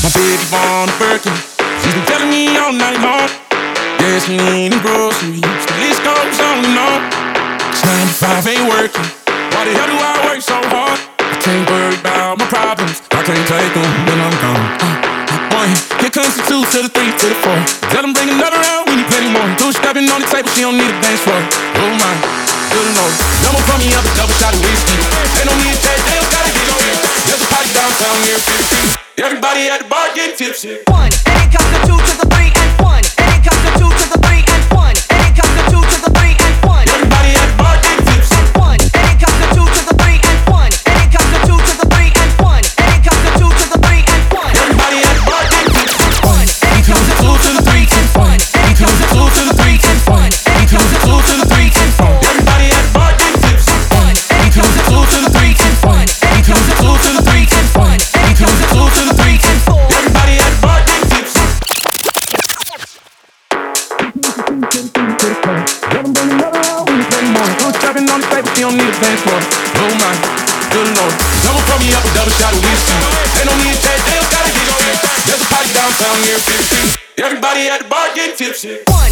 My baby born a Birkin. She's been telling me all night long. Gasoline and groceries, the list goes on and on. It's 9 to 5 ain't working. Why the hell do I work so hard? I can't worry about my problems. I can't take them when I'm gone. One, here comes the 2 to the 3 to the 4. Tell them bring another round, we need plenty more. 2 stepping on the table, she don't need a dance floor. Oh my, good to know. Double pour me up a double shot of whiskey. They don't need that, they don't gotta get on here. There's a party downtown near 50. Everybody at the bar getting tipsy. 1, and it comes to 2 to the 3 and 1. And it comes to 2 to the 3 and 1. And it comes to 2 to the 3 and 1. Everybody at the bar getting tipsy. And 1. And it comes to 2 to the 3 and 1. And it comes to 2 to the 3 and 1. And it comes to 2 to the 3 and 1. Everybody at the bar getting tipsy. 1. And it comes to 2 to the 3 and 1. And it comes to 2 to the 3 and 1. And it comes to 2 to the 3 and 4. Everybody at the bar getting tipsy. 1. And it comes to 2 to the 3 and 1. And it comes to 2 to the 3 and 1. And it comes to 2 to the 3 and 4. Everybody at the bar getting tipsy. Trapping on the table, she don't need a dance floor. Oh my, good lord. Double pour me up a double shot of whiskey. They don't need that, they don't gotta get on here. There's a party downtown near 50. Everybody at the bar getting tipsy. 1.